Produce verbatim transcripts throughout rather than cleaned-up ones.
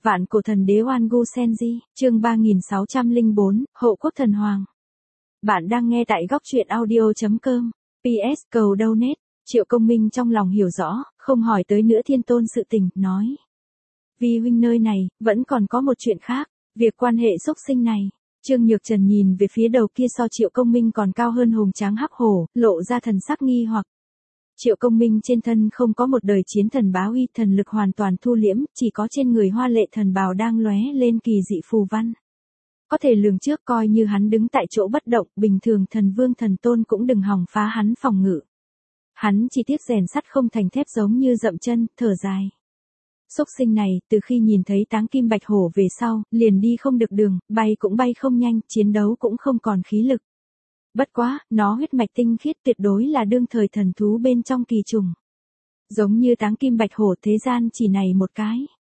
Vạn cổ thần đế Oan Gu Senji, chương ba nghìn sáu trăm lẻ bốn, Hộ quốc thần hoàng. Bạn đang nghe tại góc truyện audio chấm com. pê ét cầu donate. Triệu Công Minh trong lòng hiểu rõ, không hỏi tới nữa Thiên Tôn sự tình, nói. Vi huynh nơi này, vẫn còn có một chuyện khác, việc quan hệ xúc sinh này. Trương Nhược Trần nhìn về phía đầu kia so Triệu Công Minh còn cao hơn hùng tráng hắc hổ, lộ ra thần sắc nghi hoặc. Triệu Công Minh trên thân không có một đời chiến thần bá uy, thần lực hoàn toàn thu liễm, chỉ có trên người hoa lệ thần bào đang lóe lên kỳ dị phù văn. Có thể lường trước coi như hắn đứng tại chỗ bất động, bình thường thần vương thần tôn cũng đừng hòng phá hắn phòng ngự. Hắn chỉ tiếc rèn sắt không thành thép giống như dậm chân, thở dài. Xúc sinh này, từ khi nhìn thấy Táng Kim Bạch Hổ về sau, liền đi không được đường, bay cũng bay không nhanh, chiến đấu cũng không còn khí lực. Bất quá, nó huyết mạch tinh khiết tuyệt đối là đương thời thần thú bên trong kỳ trùng. Giống như Táng Kim Bạch Hổ thế gian chỉ này một cái.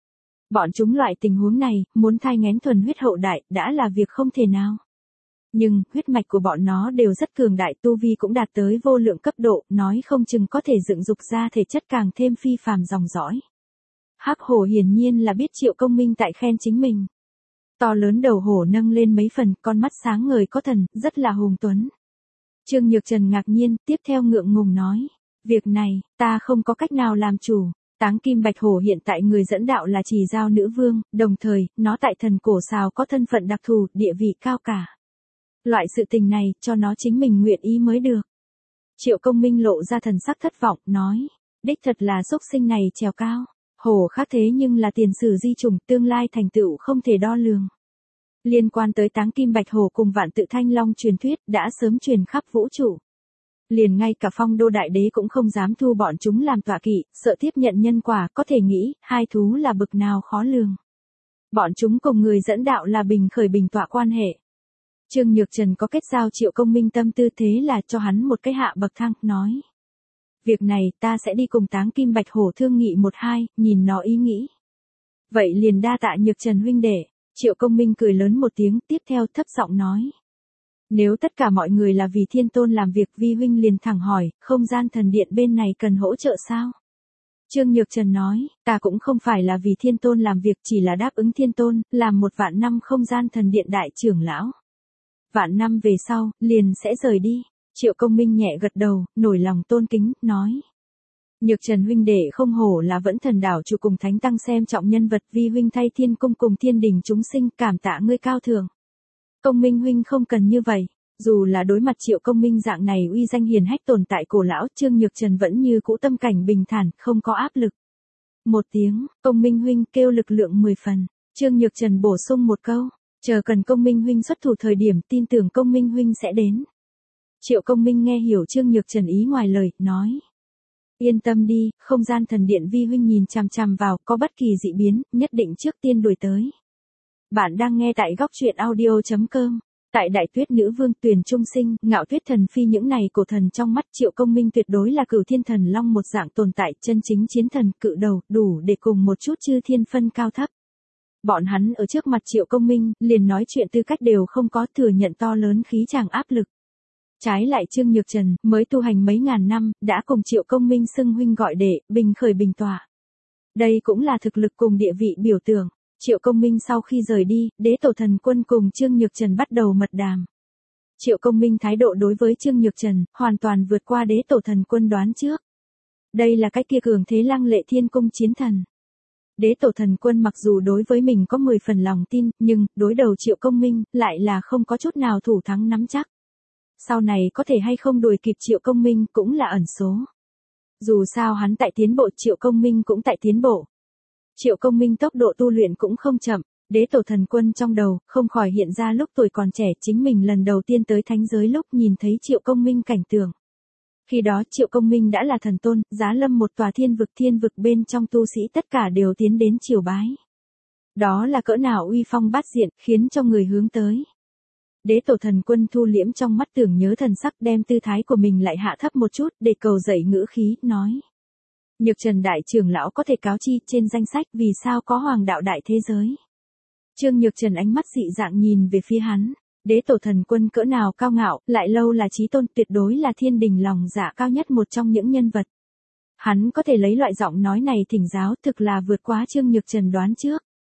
Bọn chúng loại tình huống này, muốn thai nghén thuần huyết hậu đại, đã là việc không thể nào. Nhưng, huyết mạch của bọn nó đều rất cường đại, tu vi cũng đạt tới vô lượng cấp độ, nói không chừng có thể dựng dục ra thể chất càng thêm phi phàm dòng dõi. Hắc hổ hiển nhiên là biết Triệu Công Minh tại khen chính mình. To lớn đầu hổ nâng lên mấy phần, con mắt sáng ngời có thần, rất là hùng tuấn. Trương Nhược Trần ngạc nhiên, tiếp theo ngượng ngùng nói. Việc này, ta không có cách nào làm chủ. Táng Kim Bạch Hổ hiện tại người dẫn đạo là Trì Giao nữ vương, đồng thời, nó tại thần cổ sào có thân phận đặc thù, địa vị cao cả. Loại sự tình này, cho nó chính mình nguyện ý mới được. Triệu Công Minh lộ ra thần sắc thất vọng, nói. Đích thật là xúc sinh này trèo cao. Hổ khác thế nhưng là tiền sử di trùng, tương lai thành tựu không thể đo lường. Liên quan tới Táng Kim Bạch Hổ cùng Vạn Tự Thanh Long truyền thuyết đã sớm truyền khắp vũ trụ. Liền ngay cả Phong Đô Đại Đế cũng không dám thu bọn chúng làm tọa kỵ, sợ tiếp nhận nhân quả, có thể nghĩ, hai thú là bực nào khó lường. Bọn chúng cùng người dẫn đạo là bình khởi bình tọa quan hệ. Trương Nhược Trần có kết giao Triệu Công Minh tâm tư, thế là cho hắn một cái hạ bậc thang, nói. Việc này ta sẽ đi cùng Táng Kim Bạch Hổ thương nghị một hai, nhìn nó ý nghĩ. Vậy liền đa tạ Nhược Trần huynh đệ. Triệu Công Minh cười lớn một tiếng, tiếp theo thấp giọng nói. Nếu tất cả mọi người là vì Thiên Tôn làm việc, vi huynh liền thẳng hỏi, không gian thần điện bên này cần hỗ trợ sao? Trương Nhược Trần nói, ta cũng không phải là vì Thiên Tôn làm việc, chỉ là đáp ứng Thiên Tôn, làm một vạn năm không gian thần điện đại trưởng lão. Vạn năm về sau, liền sẽ rời đi. Triệu Công Minh nhẹ gật đầu, nổi lòng tôn kính, nói. Nhược Trần huynh đệ không hổ là vẫn thần đảo chủ cùng thánh tăng xem trọng nhân vật, vi huynh thay thiên cung cùng thiên đình chúng sinh, cảm tạ ngươi cao thường. Công Minh huynh không cần như vậy, dù là đối mặt Triệu Công Minh dạng này uy danh hiền hách tồn tại cổ lão, Trương Nhược Trần vẫn như cũ tâm cảnh bình thản, không có áp lực. Một tiếng, Công Minh huynh kêu lực lượng mười phần, Trương Nhược Trần bổ sung một câu, chờ cần Công Minh huynh xuất thủ thời điểm, tin tưởng Công Minh huynh sẽ đến. Triệu Công Minh nghe hiểu Trương Nhược Trần ý ngoài lời, nói. Yên tâm đi, không gian thần điện vi huynh nhìn chằm chằm vào, có bất kỳ dị biến, nhất định trước tiên đuổi tới. Bạn đang nghe tại góc truyện audio chấm com. Tại Đại Tuyết Nữ Vương Tuyền Trung Sinh, Ngạo Tuyết Thần Phi những này cổ thần trong mắt Triệu Công Minh tuyệt đối là Cửu Thiên Thần Long một dạng tồn tại, chân chính chiến thần cự đầu, đủ để cùng một chút chư thiên phân cao thấp. Bọn hắn ở trước mặt Triệu Công Minh, liền nói chuyện tư cách đều không có, thừa nhận to lớn khí tràng áp lực. Trái lại Trương Nhược Trần, mới tu hành mấy ngàn năm, đã cùng Triệu Công Minh xưng huynh gọi đệ, bình khởi bình tọa. Đây cũng là thực lực cùng địa vị biểu tượng. Triệu Công Minh sau khi rời đi, Đế Tổ Thần Quân cùng Trương Nhược Trần bắt đầu mật đàm. Triệu Công Minh thái độ đối với Trương Nhược Trần, hoàn toàn vượt qua Đế Tổ Thần Quân đoán trước. Đây là cái kia cường thế lăng lệ thiên cung chiến thần. Đế Tổ Thần Quân mặc dù đối với mình có mười phần lòng tin, nhưng, đối đầu Triệu Công Minh, lại là không có chút nào thủ thắng nắm chắc. Sau này có thể hay không đuổi kịp Triệu Công Minh cũng là ẩn số. Dù sao hắn tại tiến bộ, Triệu Công Minh cũng tại tiến bộ. Triệu Công Minh tốc độ tu luyện cũng không chậm, Đế Tổ Thần Quân trong đầu, không khỏi hiện ra lúc tuổi còn trẻ chính mình lần đầu tiên tới thánh giới lúc nhìn thấy Triệu Công Minh cảnh tượng. Khi đó Triệu Công Minh đã là thần tôn, giá lâm một tòa thiên vực, thiên vực bên trong tu sĩ tất cả đều tiến đến triều bái. Đó là cỡ nào uy phong bát diện, khiến cho người hướng tới. Đế Tổ Thần Quân thu liễm trong mắt tưởng nhớ thần sắc, đem tư thái của mình lại hạ thấp một chút, để cầu dậy ngữ khí, nói. Nhược Trần đại trưởng lão có thể cáo chi trên danh sách vì sao có hoàng đạo đại thế giới. Trương Nhược Trần ánh mắt dị dạng nhìn về phía hắn. Đế Tổ Thần Quân cỡ nào cao ngạo, lại lâu là chí tôn, tuyệt đối là thiên đình lòng dạ cao nhất một trong những nhân vật. Hắn có thể lấy loại giọng nói này thỉnh giáo, thực là vượt quá Trương Nhược Trần đoán trước.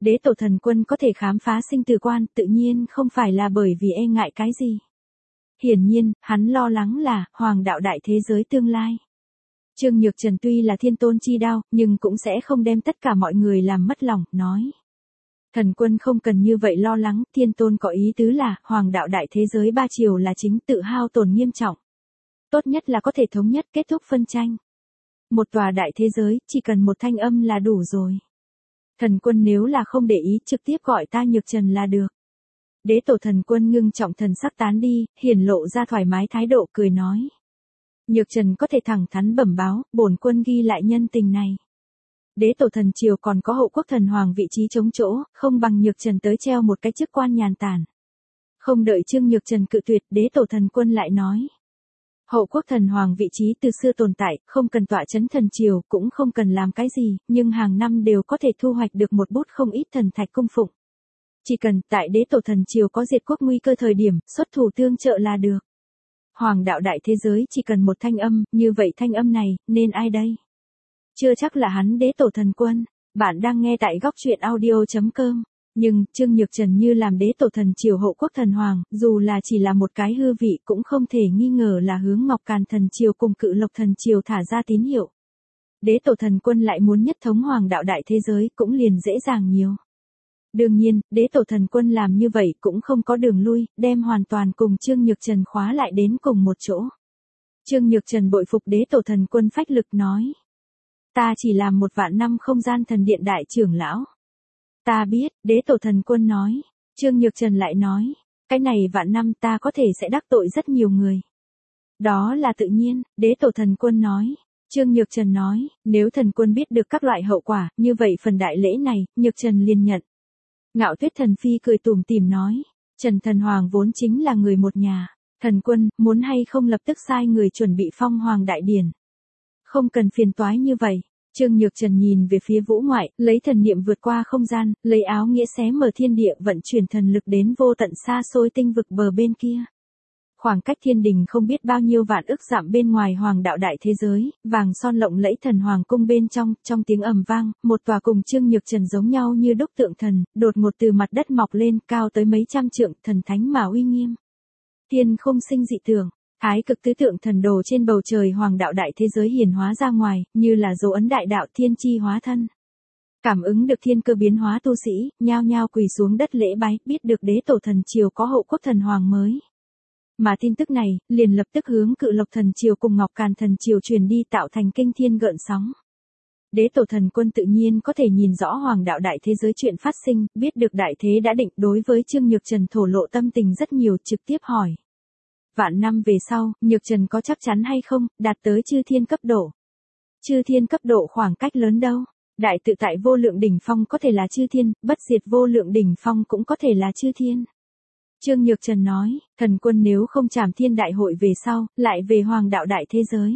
Đế tổ thần quân có thể khám phá sinh tử quan tự nhiên không phải là bởi vì e ngại cái gì. Hiển nhiên, hắn lo lắng là hoàng đạo đại thế giới tương lai. Trương Nhược Trần tuy là thiên tôn chi đao, nhưng cũng sẽ không đem tất cả mọi người làm mất lòng, nói. Thần quân không cần như vậy lo lắng, thiên tôn có ý tứ là, hoàng đạo đại thế giới ba triều là chính tự hao tổn nghiêm trọng. Tốt nhất là có thể thống nhất kết thúc phân tranh. Một tòa đại thế giới, chỉ cần một thanh âm là đủ rồi. Thần quân nếu là không để ý trực tiếp gọi ta Nhược Trần là được. Đế tổ thần quân ngưng trọng thần sắc tán đi, hiển lộ ra thoải mái thái độ cười nói. Nhược Trần có thể thẳng thắn bẩm báo, bổn quân ghi lại nhân tình này. Đế tổ thần triều còn có hậu quốc thần hoàng vị trí chống chỗ, không bằng Nhược Trần tới treo một cái chức quan nhàn tản. Không đợi Trương Nhược Trần cự tuyệt, đế tổ thần quân lại nói. Hậu quốc thần hoàng vị trí từ xưa tồn tại, không cần tọa chấn thần triều, cũng không cần làm cái gì, nhưng hàng năm đều có thể thu hoạch được một bút không ít thần thạch cung phụng. Chỉ cần tại đế tổ thần triều có diệt quốc nguy cơ thời điểm, xuất thủ tương trợ là được. Hoàng đạo đại thế giới chỉ cần một thanh âm, như vậy thanh âm này, nên ai đây? Chưa chắc là hắn đế tổ thần quân. Bạn đang nghe tại góc truyện audio chấm com. Nhưng, Trương Nhược Trần như làm đế tổ thần triều hậu quốc thần hoàng, dù là chỉ là một cái hư vị cũng không thể nghi ngờ là hướng Ngọc Càn thần triều cùng Cự Lộc thần triều thả ra tín hiệu. Đế tổ thần quân lại muốn nhất thống hoàng đạo đại thế giới cũng liền dễ dàng nhiều. Đương nhiên, đế tổ thần quân làm như vậy cũng không có đường lui, đem hoàn toàn cùng Trương Nhược Trần khóa lại đến cùng một chỗ. Trương Nhược Trần bội phục đế tổ thần quân phách lực nói. Ta chỉ làm một vạn năm không gian thần điện đại trưởng lão. Ta biết, đế tổ thần quân nói. Trương Nhược Trần lại nói, cái này vạn năm ta có thể sẽ đắc tội rất nhiều người. Đó là tự nhiên, đế tổ thần quân nói. Trương Nhược Trần nói, nếu thần quân biết được các loại hậu quả, như vậy phần đại lễ này, Nhược Trần liền nhận. Ngạo Tuyết Thần Phi cười tủm tỉm nói, Trần Thần Hoàng vốn chính là người một nhà, thần quân, muốn hay không lập tức sai người chuẩn bị phong hoàng đại điển. Không cần phiền toái như vậy. Trương Nhược Trần nhìn về phía vũ ngoại, lấy thần niệm vượt qua không gian, lấy áo nghĩa xé mở thiên địa vận chuyển thần lực đến vô tận xa xôi tinh vực bờ bên kia. Khoảng cách thiên đình không biết bao nhiêu vạn ức dặm bên ngoài hoàng đạo đại thế giới, vàng son lộng lẫy thần hoàng cung bên trong, trong tiếng ầm vang, một tòa cùng Trương Nhược Trần giống nhau như đúc tượng thần, đột ngột từ mặt đất mọc lên, cao tới mấy trăm trượng, thần thánh mà uy nghiêm. Thiên không sinh dị tưởng. Thái cực tứ tượng thần đồ trên bầu trời hoàng đạo đại thế giới hiển hóa ra ngoài, như là dấu ấn đại đạo thiên chi hóa thân. Cảm ứng được thiên cơ biến hóa tu sĩ, nhao nhao quỳ xuống đất lễ bái, biết được đế tổ thần triều có hậu quốc thần hoàng mới. Mà tin tức này, liền lập tức hướng Cự Lộc thần triều cùng Ngọc Càn thần triều truyền đi tạo thành kinh thiên gợn sóng. Đế tổ thần quân tự nhiên có thể nhìn rõ hoàng đạo đại thế giới chuyện phát sinh, biết được đại thế đã định, đối với Trương Nhược Trần thổ lộ tâm tình rất nhiều, trực tiếp hỏi. Vạn năm về sau, Nhược Trần có chắc chắn hay không, đạt tới chư thiên cấp độ. Chư thiên cấp độ khoảng cách lớn đâu. Đại tự tại vô lượng đỉnh phong có thể là chư thiên, bất diệt vô lượng đỉnh phong cũng có thể là chư thiên. Trương Nhược Trần nói, thần quân nếu không trảm thiên đại hội về sau, lại về hoàng đạo đại thế giới.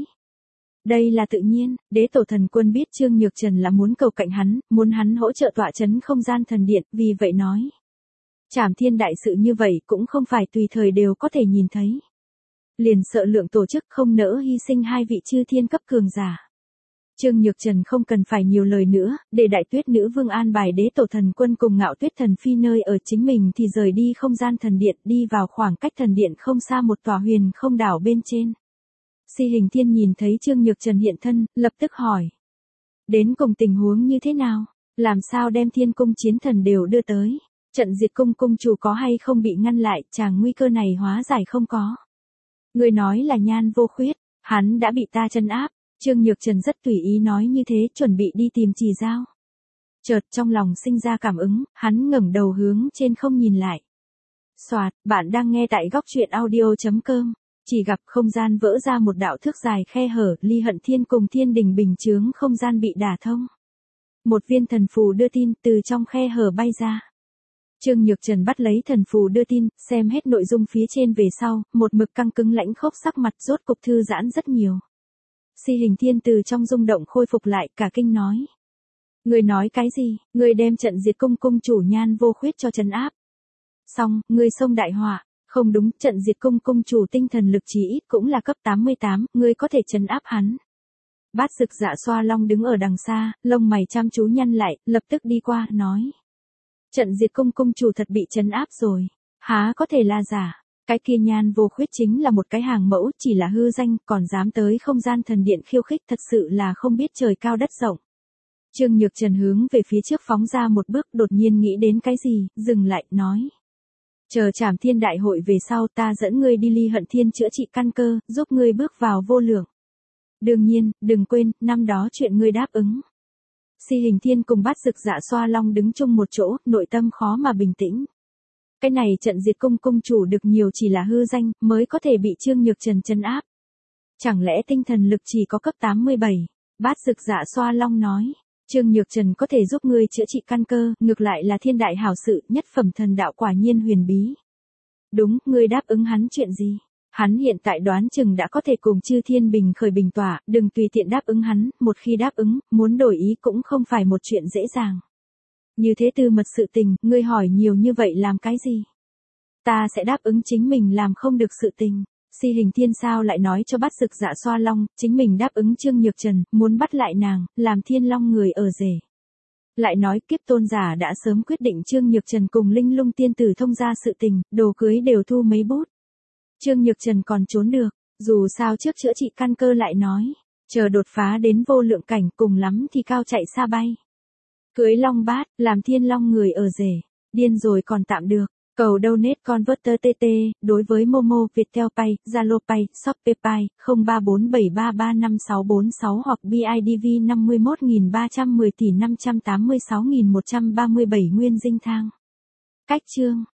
Đây là tự nhiên, đế tổ thần quân biết Trương Nhược Trần là muốn cầu cạnh hắn, muốn hắn hỗ trợ tọa chấn không gian thần điện, vì vậy nói. Trảm thiên đại sự như vậy cũng không phải tùy thời đều có thể nhìn thấy. Liền sợ lượng tổ chức không nỡ hy sinh hai vị chư thiên cấp cường giả. Trương Nhược Trần không cần phải nhiều lời nữa, để đại tuyết nữ vương an bài đế tổ thần quân cùng Ngạo Tuyết Thần Phi nơi ở chính mình thì rời đi không gian thần điện, đi vào khoảng cách thần điện không xa một tòa huyền không đảo bên trên. Si Hình Thiên nhìn thấy Trương Nhược Trần hiện thân, lập tức hỏi. Đến cùng tình huống như thế nào? Làm sao đem thiên cung chiến thần đều đưa tới? Trận diệt cung cung chủ có hay không bị ngăn lại, chàng nguy cơ này hóa giải không có? Người nói là Nhan Vô Khuyết, hắn đã bị ta trấn áp. Trương Nhược Trần rất tùy ý nói như thế, chuẩn bị đi tìm Trì Dao. Chợt trong lòng sinh ra cảm ứng, hắn ngẩng đầu hướng trên không nhìn lại. Soạt, bạn đang nghe tại góc truyện audio chấm com. Chỉ gặp không gian vỡ ra một đạo thước dài khe hở, Ly Hận Thiên cùng thiên đình bình chướng không gian bị đả thông. Một viên thần phù đưa tin từ trong khe hở bay ra. Trương Nhược Trần bắt lấy thần phù đưa tin, xem hết nội dung phía trên về sau, một mực căng cứng lãnh khốc sắc mặt rốt cục thư giãn rất nhiều. Si Hình Thiên từ trong rung động khôi phục lại, cả kinh nói. Người nói cái gì, người đem trận diệt cung cung chủ Nhan Vô Khuyết cho trấn áp. Xong, người xông đại họa, không đúng, trận diệt cung cung chủ tinh thần lực chỉ ít cũng là cấp tám mươi tám, người có thể trấn áp hắn. Bát Dực Dạ Xoa Long đứng ở đằng xa, lông mày chăm chú nhăn lại, lập tức đi qua, nói. Trận diệt cung cung chủ thật bị trấn áp rồi. Há có thể là giả. Cái kia Nhan Vô Khuyết chính là một cái hàng mẫu, chỉ là hư danh, còn dám tới không gian thần điện khiêu khích, thật sự là không biết trời cao đất rộng. Trương Nhược Trần hướng về phía trước phóng ra một bước, đột nhiên nghĩ đến cái gì, dừng lại, nói. Chờ Trảm Thiên đại hội về sau, ta dẫn ngươi đi Ly Hận Thiên chữa trị căn cơ, giúp ngươi bước vào vô lượng. Đương nhiên, đừng quên, năm đó chuyện ngươi đáp ứng. Si Hình Thiên cùng Bát Dực Dạ Xoa Long đứng chung một chỗ, nội tâm khó mà bình tĩnh. Cái này trận diệt cung cung chủ được nhiều chỉ là hư danh, mới có thể bị Trương Nhược Trần trấn áp. Chẳng lẽ tinh thần lực chỉ có cấp tám mươi bảy? Bát Dực Dạ Xoa Long nói. Trương Nhược Trần có thể giúp ngươi chữa trị căn cơ, ngược lại là thiên đại hảo sự, nhất phẩm thần đạo quả nhiên huyền bí. Đúng, ngươi đáp ứng hắn chuyện gì? Hắn hiện tại đoán chừng đã có thể cùng Chư Thiên Bình khởi bình tỏa, đừng tùy tiện đáp ứng hắn, một khi đáp ứng, muốn đổi ý cũng không phải một chuyện dễ dàng. Như thế tư mật sự tình, ngươi hỏi nhiều như vậy làm cái gì? Ta sẽ đáp ứng chính mình làm không được sự tình. Si Hình Thiên sao lại nói cho Bát Dực Dạ Xoa Long, chính mình đáp ứng Trương Nhược Trần, muốn bắt lại nàng, làm Thiên Long người ở rể. Lại nói kiếp tôn giả đã sớm quyết định Trương Nhược Trần cùng Linh Lung tiên tử thông ra sự tình, đồ cưới đều thu mấy bút. Trương Nhược Trần còn trốn được, dù sao trước chữa trị căn cơ lại nói, chờ đột phá đến vô lượng cảnh cùng lắm thì cao chạy xa bay. Cưới Long Bát, làm Thiên Long người ở rể, điên rồi còn tạm được. Cầu donate converter tê tê, đối với Momo, Viettel Pay, Zalo Pay, Shopee Pay, không ba bốn bảy ba ba năm sáu bốn sáu hoặc bê i đê vê năm mươi mốt nghìn ba trăm mười tỷ năm trăm tám mươi sáu nghìn một trăm ba mươi bảy Nguyên Dinh Thang. Cách chương